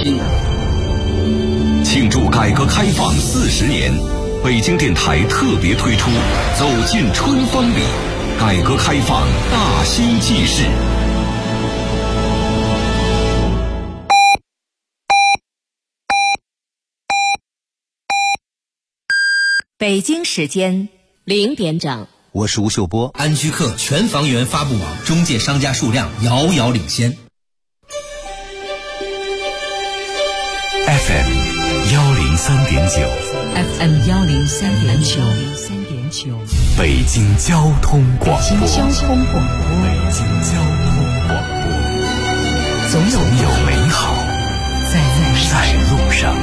宾。 庆祝改革开放40年，北京电台特别推出《走进春风里》，改革开放大兴纪事。 北京时间0点整， 我是吴秀波。 安居客全房源发布网中介商家数量遥遥领先。 FM 103.9 FM 103.9， 北京交通广播。 北京交通广播，总有美好在路上。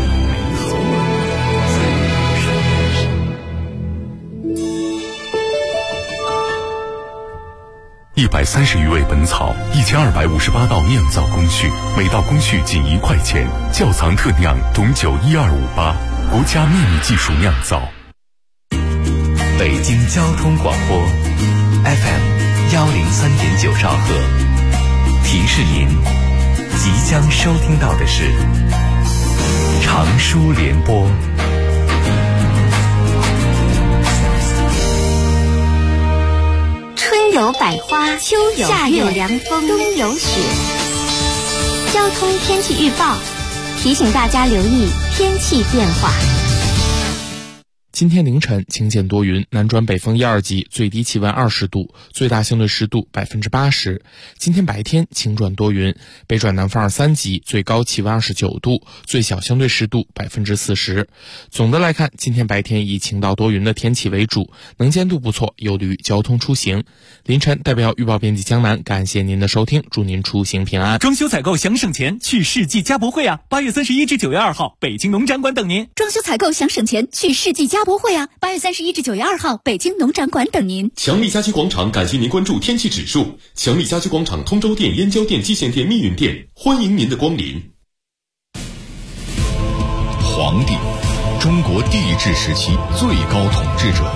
130余味本草，1258道酿造工序，每道工序仅1块钱。窖藏特酿董酒12588，国家秘密技术酿造。 北京交通广播 FM 103.9兆赫，提示您即将收听到的是长舒联播。 春有百花，秋有夏有凉风，冬有雪。交通天气预报提醒大家留意天气变化。 今天凌晨晴间多云，南转北风1、2级，最低气温20度，最大相对湿度80%。今天白天晴转多云，北转南风2、3级，最高气温29度，最小相对湿度40%。总的来看，今天白天以晴到多云的天气为主，能见度不错，有利于交通出行。凌晨代表预报编辑江南，感谢您的收听，祝您出行平安。 装修采购想省钱，去世纪家博会啊！8月31至9月2号，北京农展馆等您。 装修采购想省钱，去世纪家博会啊！8月31至9月2号，北京农展馆等您。 强力家居广场感谢您关注天气指数。强力家居广场通州店、燕郊店、蓟县店、密云店，欢迎您的光临。 黄帝，中国帝制时期最高统治者。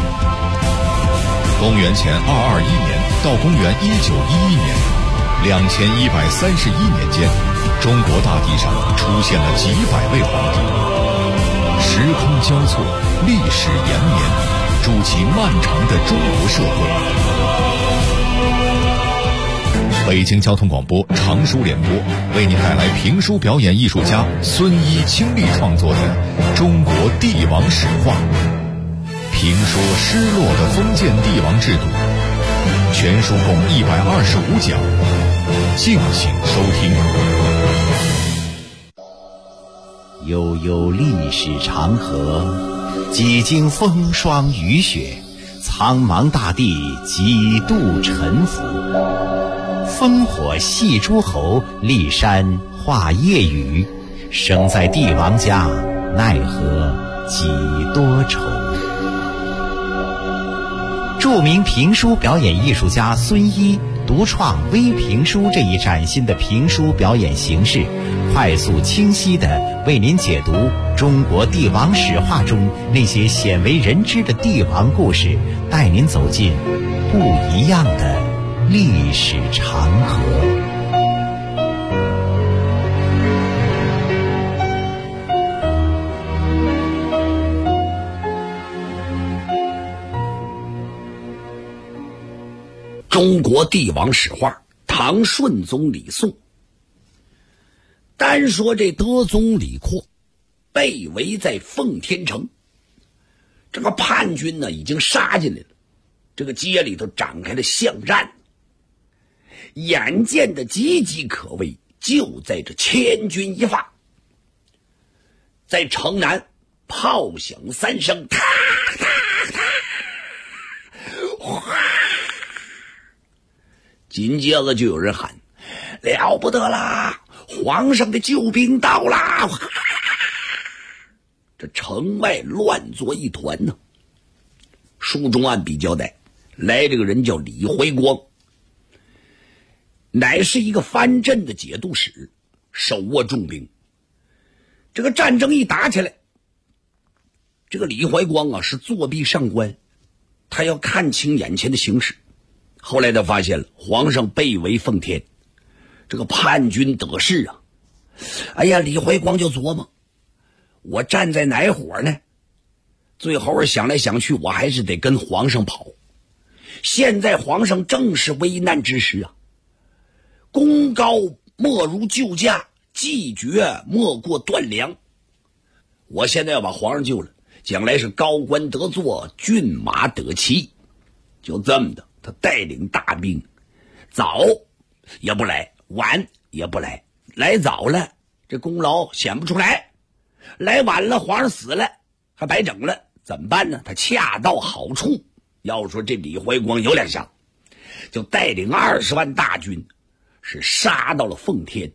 公元前221年到公元1911年，2131年间，中国大地上出现了几百位皇帝。时空交错，历史延绵，筑起漫长的中国社会。北京交通广播长舒联播为您带来评书表演艺术家孙一倾力创作的《中国帝王史话》，评说失落的封建帝王制度。全书共125讲，敬请收听。 悠悠历史长河，几经风霜雨雪，苍茫大地几度沉浮。烽火戏诸侯，骊山画夜雨。生在帝王家，奈何几多愁。著名评书表演艺术家孙一独创微评书这一崭新的评书表演形式，快速清晰地为您解读中国帝王史话中那些鲜为人知的帝王故事，带您走进不一样的历史长河。 中国帝王史话，唐顺宗李诵。单说这德宗李阔被围在奉天城，这个叛军呢已经杀进来了，这个街里头展开了巷战，眼见的岌岌可危，就在这千钧一发。在城南炮响3声，踏踏踏，哗，紧接着就有人喊：了不得啦，皇上的救兵到啦！这城外乱作一团呢。书中按笔交代，来这个人叫李怀光，乃是一个藩镇的节度使，手握重兵。这个战争一打起来，这个李怀光啊是作壁上观，他要看清眼前的形势。后来他发现了皇上被围奉天，这个叛军得势啊， 哎呀，李怀光就琢磨，我站在哪伙呢？最后想来想去，我还是得跟皇上跑。现在皇上正是危难之时啊，功高莫如救驾，计绝莫过断粮。我现在要把皇上救了，将来是高官得坐，骏马得骑。就这么的，他带领大兵，早也不来，晚也不来。来早了，这功劳显不出来；来晚了，皇上死了，还白整了。怎么办呢？他恰到好处。要说这李怀光有两下，就带领20万大军，是杀到了奉天。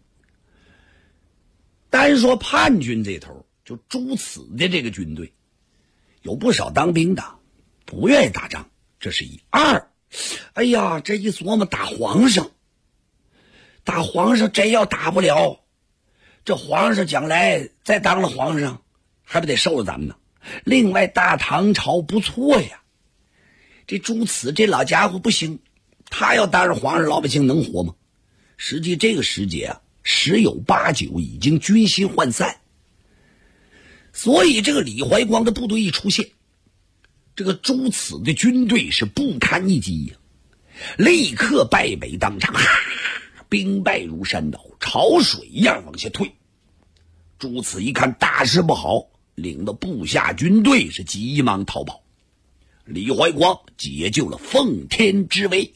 单说叛军这头，就朱慈的这个军队，有不少当兵的不愿意打仗，这是一。二，哎呀，这一琢磨打皇上真要打不了，这皇上将来再当了皇上，还不得受了咱们呢？另外大唐朝不错呀，这朱慈这老家伙不行，他要当上皇上，老百姓能活吗？实际这个时节啊，10有8九已经军心涣散。所以这个李怀光的部队一出现，这个朱慈的军队是不堪一击呀，立刻败北当场，兵败如山倒，潮水一样往下退。朱慈一看大事不好，领着部下军队是急忙逃跑。李怀光解救了奉天之围。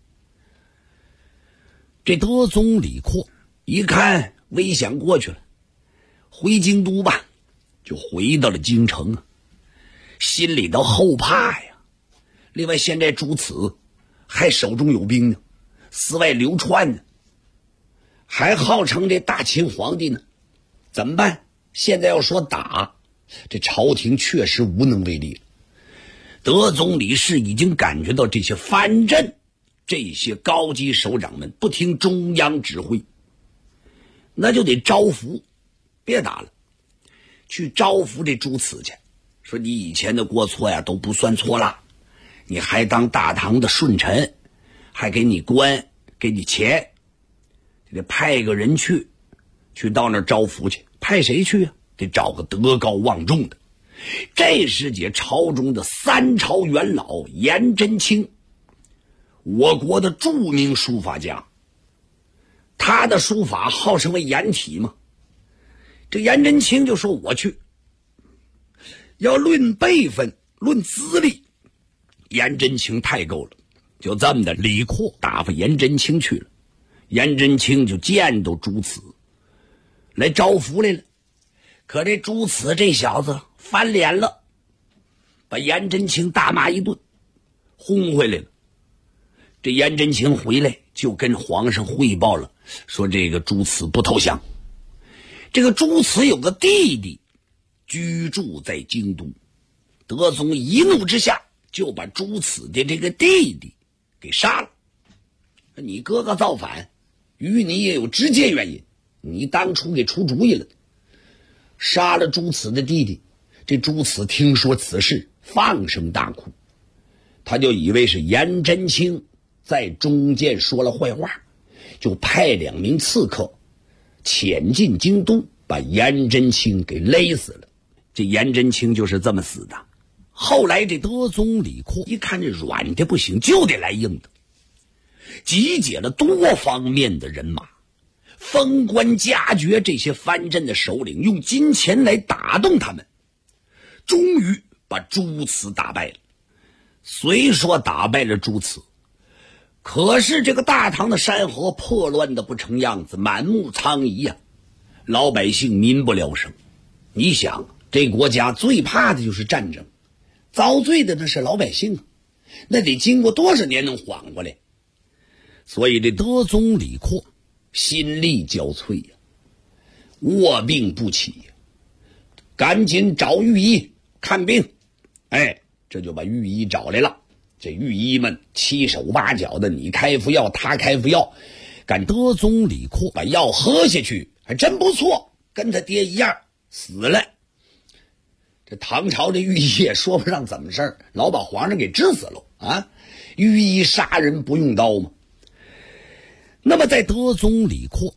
这德宗李阔一看危险过去了，回京都吧，就回到了京城啊，心里头后怕呀。另外现在朱慈还手中有兵呢，四外流窜呢，还号称这大秦皇帝呢，怎么办？现在要说打，这朝廷确实无能为力了。德宗李氏已经感觉到这些藩镇这些高级首长们不听中央指挥，那就得招抚，别打了，去招抚这朱慈去，说你以前的过错呀都不算错了，你还当大唐的顺臣，还给你官给你钱，得派个人去到那儿招抚去。派谁去啊？得找个德高望重的。这时节朝中的3朝元老颜真卿，我国的著名书法家，他的书法号称为颜体嘛。这颜真卿就说我去。要论辈分论资历，颜真卿太够了。就这么的，李阔打发颜真卿去了。颜真卿就见到朱慈来招抚来了。可这朱慈这小子翻脸了，把颜真卿大骂一顿，轰回来了。这颜真卿回来就跟皇上汇报了，说这个朱慈不投降。这个朱慈有个弟弟居住在京都，德宗一怒之下就把朱慈的这个弟弟给杀了。你哥哥造反与你也有直接原因，你当初给出主意了，杀了朱慈的弟弟。这朱慈听说此事，放声大哭，他就以为是颜真卿在中间说了坏话，就派2名刺客潜进京都，把颜真卿给勒死了。这颜真卿就是这么死的。后来这德宗李阔一看这软的不行，就得来硬的，集结了多方面的人马，封官加爵这些藩镇的首领，用金钱来打动他们，终于把朱慈打败了。虽说打败了朱慈，可是这个大唐的山河破乱的不成样子，满目苍夷呀，老百姓民不聊生。你想，这国家最怕的就是战争，遭罪的那是老百姓，那得经过多少年能缓过来？所以这德宗李阔心力交瘁呀，卧病不起呀，赶紧找御医看病。这就把御医找来了。这御医们七手八脚的，你开副药他开副药，赶德宗李阔把药喝下去，还真不错，跟他爹一样死了。这唐朝的御医也说不上怎么事儿，老把皇上给治死了啊！御医杀人不用刀吗？那么在德宗李阔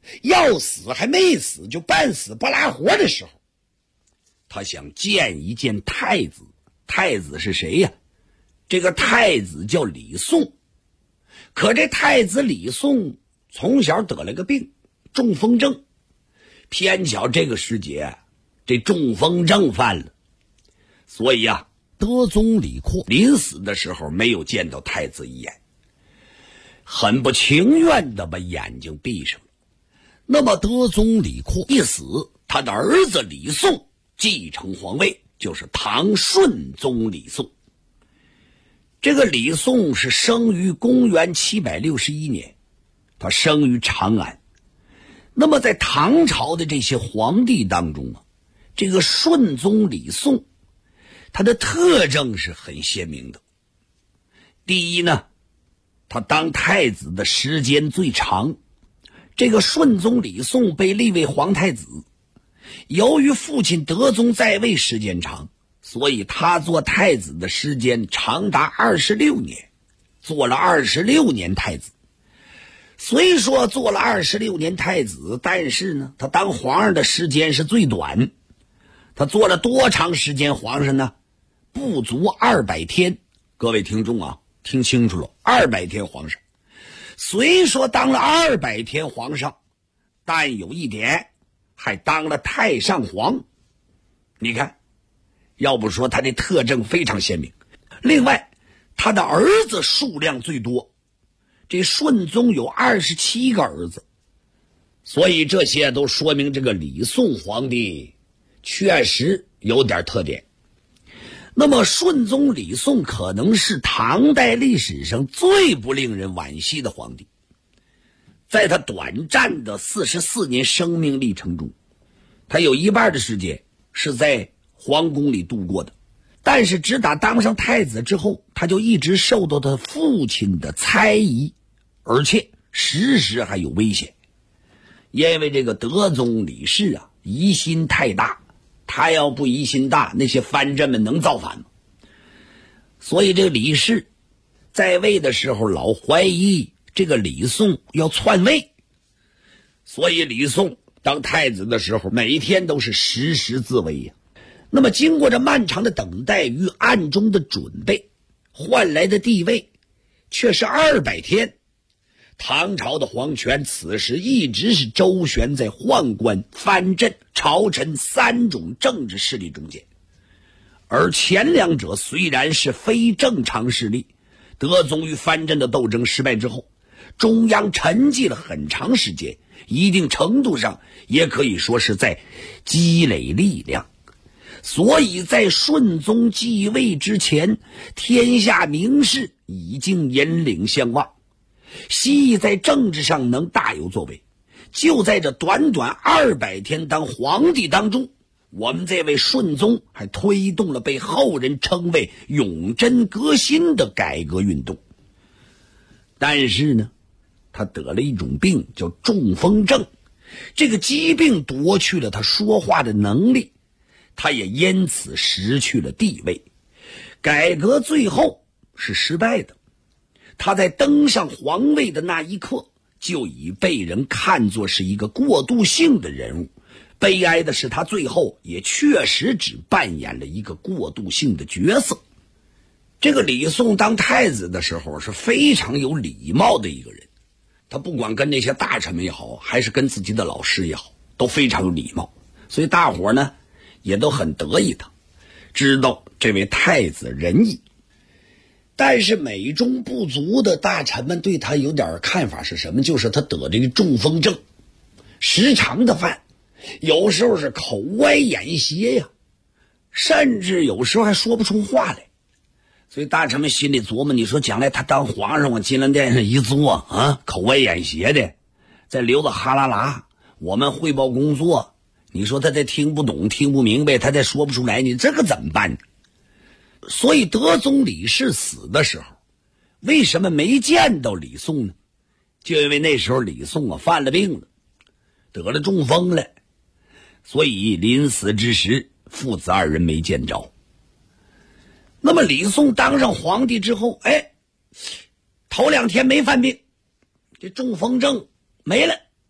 要死还没死，就半死不拉活的时候，他想见一见太子。太子是谁呀？这个太子叫李诵。可这太子李诵从小得了个病，中风症。偏巧这个时节，这中风症犯了，所以啊，德宗李阔临死的时候没有见到太子一眼，很不情愿地把眼睛闭上了。那么德宗李阔一死，他的儿子李诵继承皇位，就是唐顺宗李诵。这个李诵是生于公元761年，他生于长安。那么在唐朝的这些皇帝当中啊，这个顺宗李诵他的特征是很鲜明的。第一呢，他当太子的时间最长。这个顺宗李诵被立为皇太子，由于父亲德宗在位时间长，所以他做太子的时间长达26年，做了26年太子。虽说做了26年太子，但是呢，他当皇上的时间是最短。他做了多长时间皇上呢？不足200天。各位听众啊，听清楚了，200天皇上。虽说当了200天皇上，但有一点，还当了太上皇。你看，要不说他的特征非常鲜明。另外，他的儿子数量最多，这顺宗有27个儿子，所以这些都说明这个李诵皇帝确实有点特点。那么顺宗李诵可能是唐代历史上最不令人惋惜的皇帝。在他短暂的44年生命历程中，他有一半的时间是在皇宫里度过的。但是直打当上太子之后，他就一直受到他父亲的猜疑，而且时时还有危险。因为这个德宗李氏啊，疑心太大，他要不疑心大，那些藩镇们能造反吗？所以这个李氏在位的时候老怀疑这个李诵要篡位，所以李诵当太子的时候每一天都是时时自危呀。那么经过这漫长的等待与暗中的准备，换来的地位却是200天。唐朝的皇权此时一直是周旋在宦官、藩镇、朝臣3种政治势力中间。而前两者虽然是非正常势力，德宗与藩镇的斗争失败之后，中央沉寂了很长时间，一定程度上也可以说是在积累力量。所以在顺宗继位之前，天下名士已经引领相望，希冀在政治上能大有作为。就在这短短200天当皇帝当中，我们这位顺宗还推动了被后人称为永贞革新的改革运动。但是呢，他得了一种病叫中风症，这个疾病夺去了他说话的能力，他也因此失去了地位。改革最后是失败的，他在登上皇位的那一刻就已被人看作是一个过渡性的人物。悲哀的是，他最后也确实只扮演了一个过渡性的角色。这个李诵当太子的时候是非常有礼貌的一个人，他不管跟那些大臣们也好，还是跟自己的老师也好，都非常有礼貌，所以大伙呢也都很得意他，知道这位太子仁义。但是美中不足的大臣们对他有点看法是什么？就是他得这个中风症，时常的犯，有时候是口歪眼斜呀，甚至有时候还说不出话来。所以大臣们心里琢磨，你说将来他当皇上往金銮殿上一坐啊，口歪眼斜的，再流的哈啦啦，我们汇报工作，你说他再听不懂听不明白，他再说不出来，你这个怎么办呢？所以德宗李氏死的时候，为什么没见到李诵呢？就因为那时候李诵啊犯了病了，得了中风了，所以临死之时父子二人没见着。那么李诵当上皇帝之后，头2天没犯病，这中风症没了，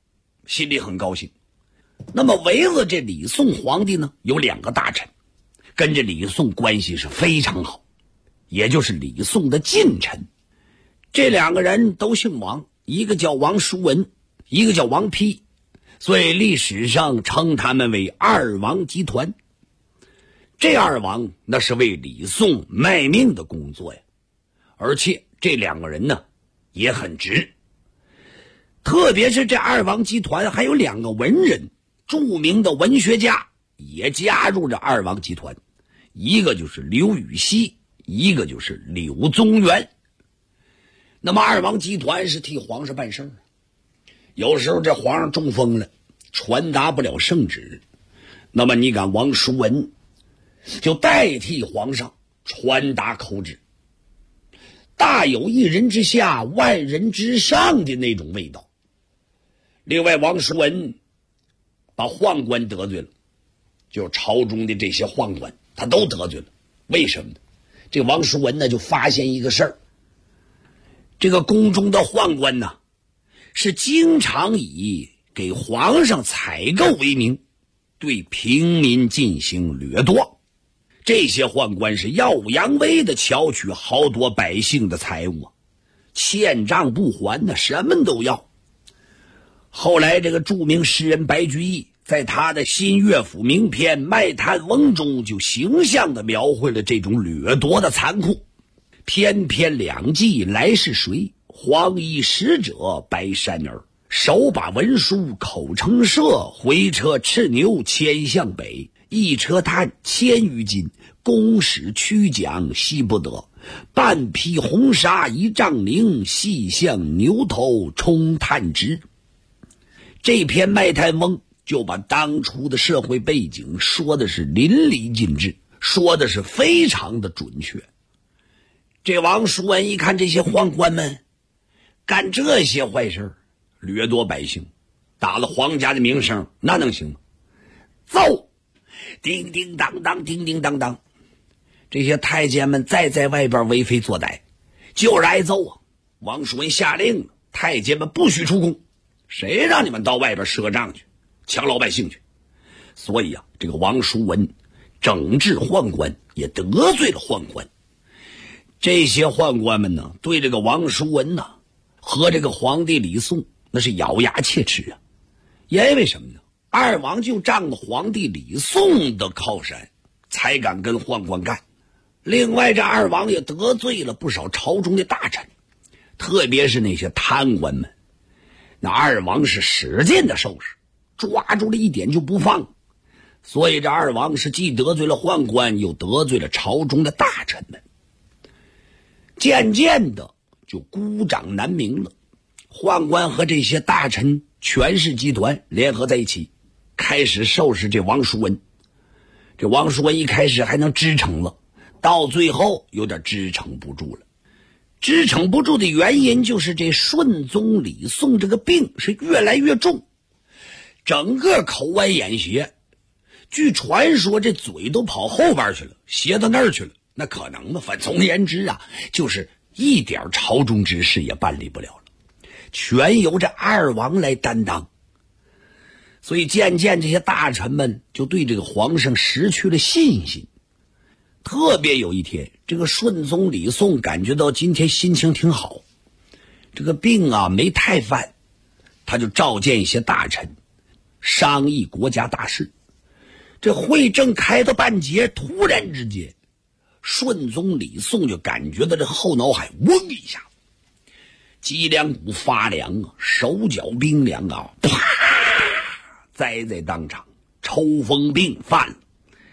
心里很高兴。那么围着这李宋皇帝呢，有2个大臣，跟着李宋关系是非常好，也就是李宋的近臣。这2个人都姓王，一个叫王叔文，一个叫王丕，所以历史上称他们为2王集团。这2王那是为李宋卖命的工作呀，而且这2个人呢也很直。特别是这2王集团还有2个文人，著名的文学家也加入了2王集团，一个就是刘禹锡，一个就是柳宗元。那么2王集团是替皇上办事儿，有时候这皇上中风了，传达不了圣旨，那么你看王叔文就代替皇上传达口旨，大有一人之下万人之上的那种味道。另外王叔文把宦官得罪了，就是朝中的这些宦官他都得罪了。为什么呢？这王叔文呢就发现一个事儿，这个宫中的宦官呢是经常以给皇上采购为名，对平民进行掠夺。这些宦官是耀武扬威的巧取好多百姓的财物，欠账不还呢，什么都要。后来这个著名诗人白居易在他的新乐府名篇《卖炭翁》中就形象地描绘了这种掠夺的残酷。翩翩两骑来是谁？黄衣使者白衫儿。手把文书口称射，回车赤牛牵向北。一车炭千余斤，公使驱奖惜不得。半匹红纱一丈绫，细向牛头冲炭直。这篇《卖炭翁》就把当初的社会背景说的是淋漓尽致，说的是非常的准确。这王叔文一看这些宦官们干这些坏事，掠夺百姓，打了皇家的名声，那能行吗？揍！叮叮当当，叮叮当当，这些太监们再在外边为非作歹，就是挨揍啊！王叔文下令了，太监们不许出宫，谁让你们到外边赊账去，抢老百姓去？所以啊，这个王叔文整治宦官，也得罪了宦官。这些宦官们呢，对这个王叔文呢和这个皇帝李宋那是咬牙切齿啊。因为什么呢？2王就仗着皇帝李宋的靠山，才敢跟宦官干。另外这2王也得罪了不少朝中的大臣，特别是那些贪官们。那2王是使劲的收拾，抓住了一点就不放。所以这2王是既得罪了宦官，又得罪了朝中的大臣们。渐渐的就孤掌难鸣了，宦官和这些大臣权势集团联合在一起，开始收拾这王叔文。这王叔文一开始还能支撑了，到最后有点支撑不住了。支撑不住的原因就是这顺宗李宋这个病是越来越重，整个口歪眼斜，据传说这嘴都跑后边去了，斜到那儿去了。那可能吗？反总而言之啊，就是一点朝中之事也办理不了了，全由这2王来担当。所以渐渐这些大臣们就对这个皇上失去了信心。特别有一天，这个顺宗李宋感觉到今天心情挺好，这个病啊没太犯，他就召见一些大臣商议国家大事。这会正开到半截，突然之间顺宗李宋就感觉到这后脑海嗡一下，脊梁骨发凉啊，手脚冰凉啊，啪，栽在当场，抽风病犯了。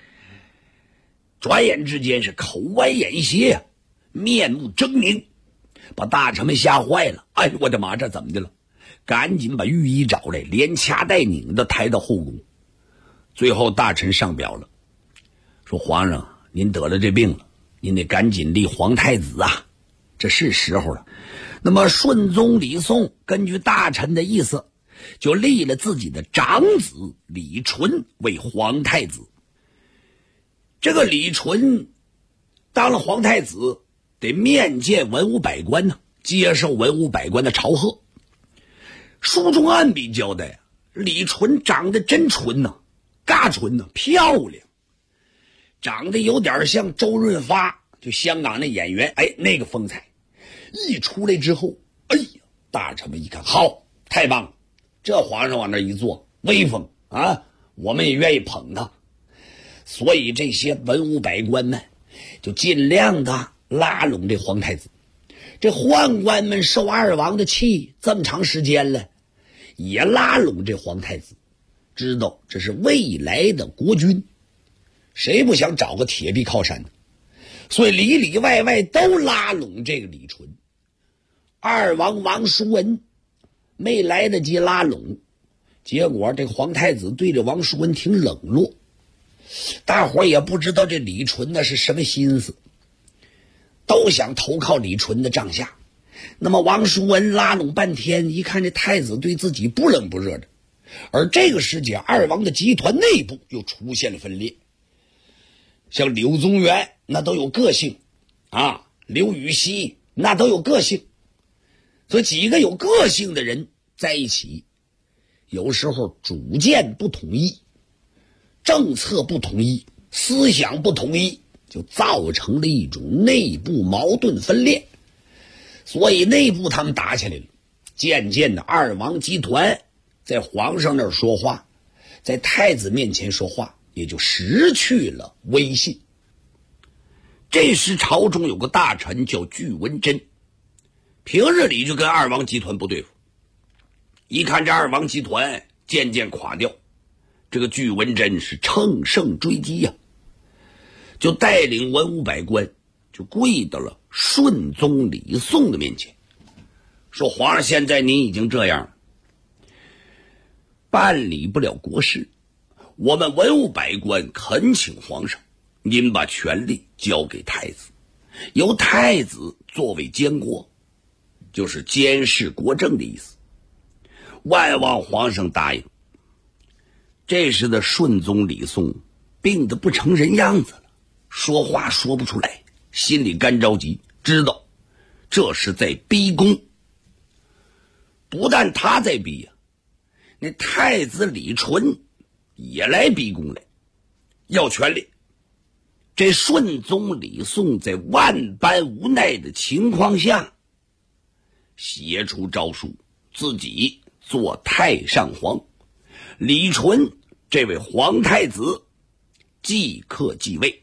转眼之间是口歪眼斜，面目狰狞，把大臣们吓坏了。哎，我的妈，这怎么的了？赶紧把御医找来，连掐带拧的抬到后宫。最后大臣上表了，说皇上您得了这病了，您得赶紧立皇太子啊，这是时候了。那么顺宗李宋根据大臣的意思，就立了自己的长子李纯为皇太子。这个李纯当了皇太子，得面见文武百官呢，接受文武百官的朝贺。书中暗笔交代， 李纯长得真纯呐，嘎纯呐，漂亮，长得有点像周润发，就香港那演员，那个风采。一出来之后，大臣们一看，好，太棒了，这皇上往那一坐，威风啊，我们也愿意捧他。所以这些文武百官们就尽量的拉拢这皇太子。这宦官们受二王的气这么长时间了，也拉拢这皇太子，知道这是未来的国君，谁不想找个铁壁靠山呢？所以里里外外都拉拢这个李纯。二王王叔文没来得及拉拢，结果这皇太子对这王叔文挺冷落，大伙也不知道这李纯那是什么心思，都想投靠李纯的帐下。那么王叔文拉拢半天，一看这太子对自己不冷不热的，而这个时节二王的集团内部又出现了分裂，像柳宗元那都有个性啊，刘禹锡那都有个性，所以几个有个性的人在一起，有时候主见不统一，政策不统一，思想不统一，就造成了一种内部矛盾分裂。所以内部他们打起来了，渐渐的二王集团在皇上那儿说话，在太子面前说话，也就失去了威信。这时朝中有个大臣叫巨文贞，平日里就跟二王集团不对付，一看这二王集团渐渐垮掉，这个巨文贞是乘胜追击呀，就带领文武百官就跪到了顺宗李诵的面前，说皇上现在您已经这样了，办理不了国事，我们文武百官恳请皇上您把权力交给太子，由太子作为监国，就是监视国政的意思。万望皇上答应。这时的顺宗李诵病得不成人样子了，说话说不出来，心里干着急，知道这是在逼宫。不但他在逼呀，那太子李纯也来逼宫来，要权力。这顺宗李诵在万般无奈的情况下，写出诏书，自己做太上皇，李纯这位皇太子即刻继位。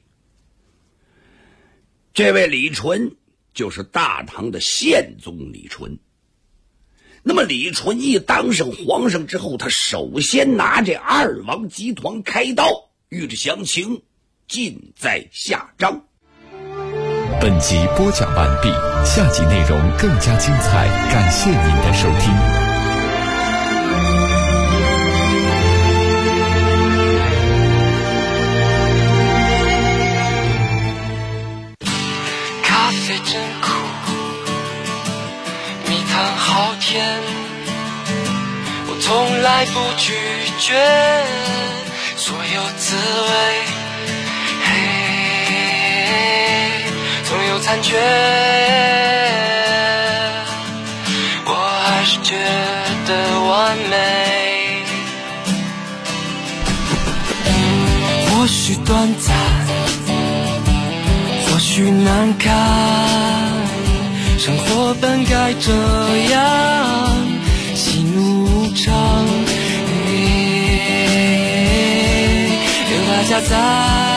这位李纯就是大唐的宪宗李纯。那么李纯一当上皇上之后，他首先拿这二王集团开刀，欲知详情尽在下章。 本集播讲完毕，下集内容更加精彩，感谢您的收听。 咖啡真苦，蜜糖好甜，我从来不拒绝所有滋味，总有残缺，我还是觉得完美。或许短暂，或许难堪，生活本该这样，喜怒无常，有大家在。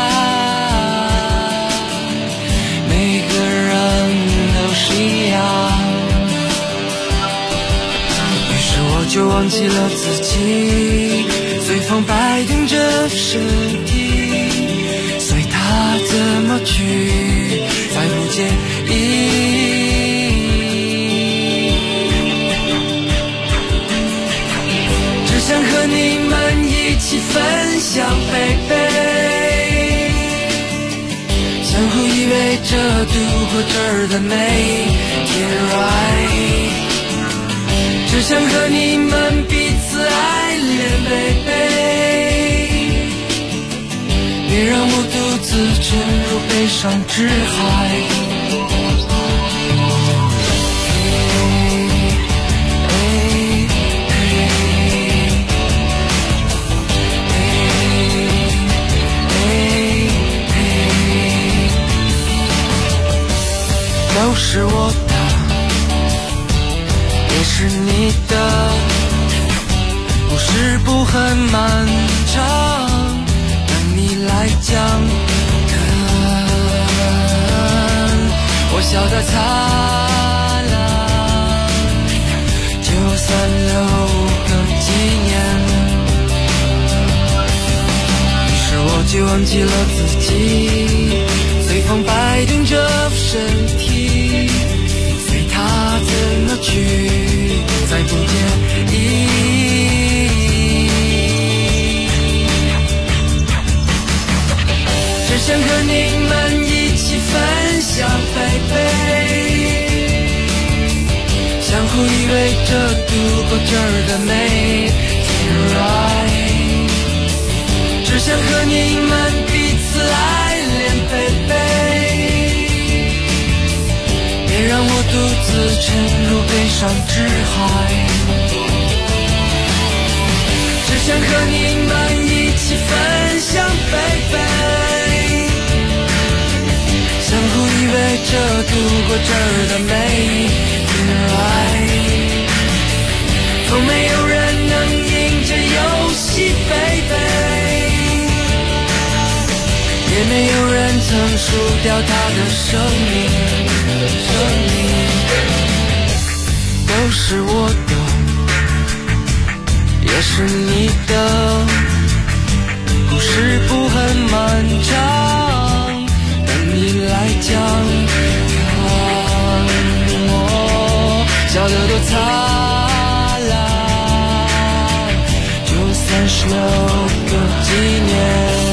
就忘记了自己，随风摆动着身体，随它怎么去，再不介意。只想和你们一起分享baby，相互依偎着度过这儿的每天 right。只想和你们彼此爱恋baby，别让我独自沉入悲伤之海。 是我的，也是你的，故事不很漫长，等你来讲。我笑得灿烂，就算留个纪念。于是我就忘记了自己，随风摆动着身体，随它怎么去，再不介意。只想和你们一起分享相互依偎着度过这儿的每天 right， 只想和你们彼此爱恋别让我独自沉入悲伤之海，只想和你们一起分享相互依偎着度过这儿的每从没有人能赢这游戏也没有人曾输掉他的生命都是我的，也是你的，故事不很漫长，等你来讲。笑得多灿烂，就算是留个纪念。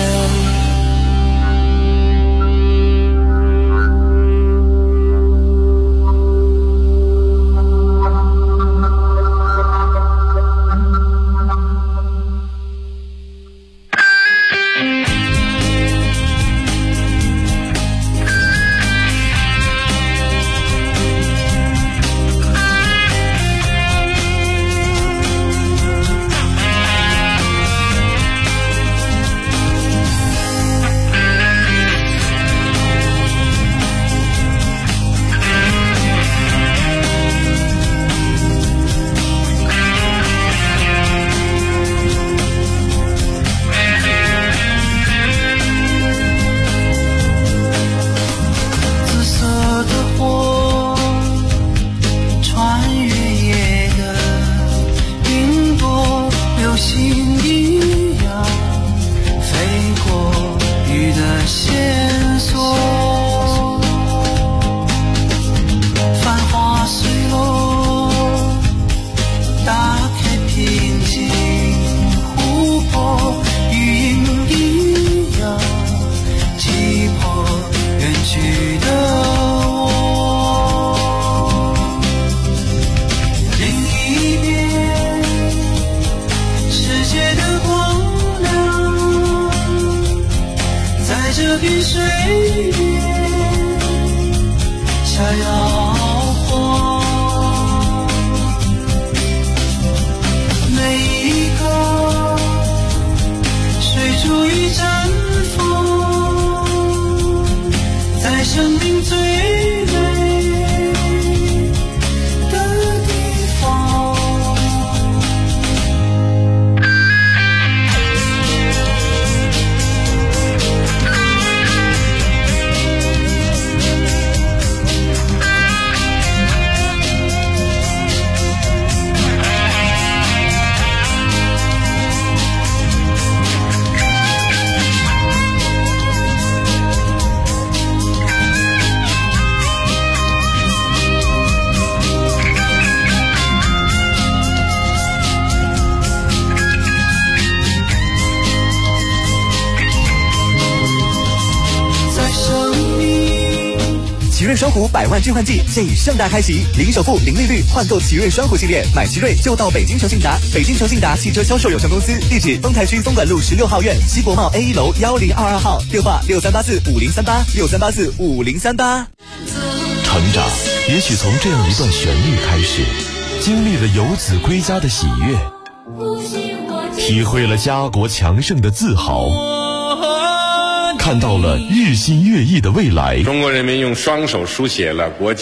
奇瑞双虎100万置换季现已盛大开启，零首付、零利率换购奇瑞双虎系列，买奇瑞就到北京诚信达。北京诚信达汽车销售有限公司，地址丰台区东莞路16号院西国贸 A1 楼1022号，电话63845038，63845038。 成长也许从这样一段旋律开始，经历了游子归家的喜悦，体会了家国强盛的自豪，看到了日新月异的未来。 中国人民用双手书写了国家